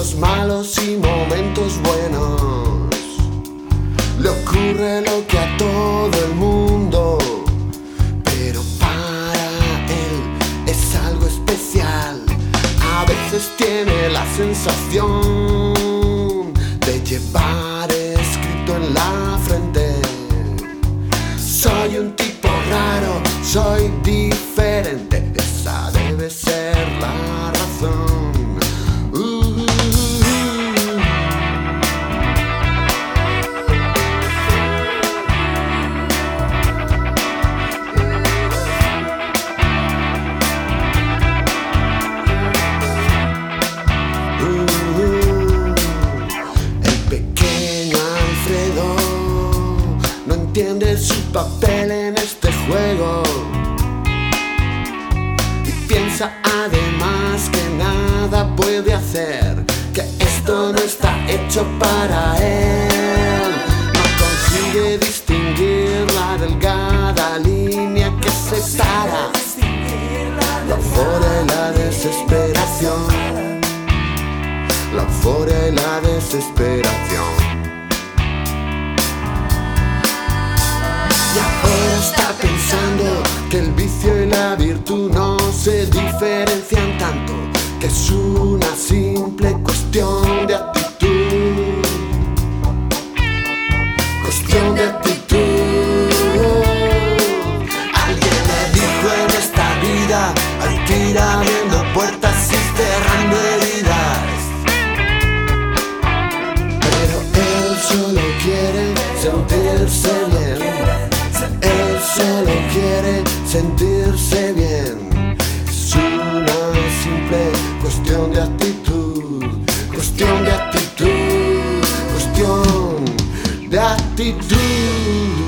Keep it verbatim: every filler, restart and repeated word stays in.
momentos malos y momentos buenos. Le ocurre lo que a todo el mundo, pero para él es algo especial. A veces tiene la sensación de llevar escrito en la frente: soy un tipo raro, soy diferente. Esa debe ser la razón. Uh, El pequeño Alfredo no entiende su papel en este juego y piensa además que nada puede hacer, que esto no está hecho para él. No consigue distinguir la delgada línea que separa la euforia y la desesperación, la euforia y la desesperación. Y ahora está pensando que el vicio y la virtud no se diferencian tanto, que es una simple cuestión de actitud, cuestión de actitud. Alguien me dijo: en esta vida hay que ir abriendo puertas y cerrando heridas, pero él solo quiere sentirse bien. Él solo quiere sentirse bien. Es una simple cuestión de actitud, cuestión de actitud, cuestión de actitud.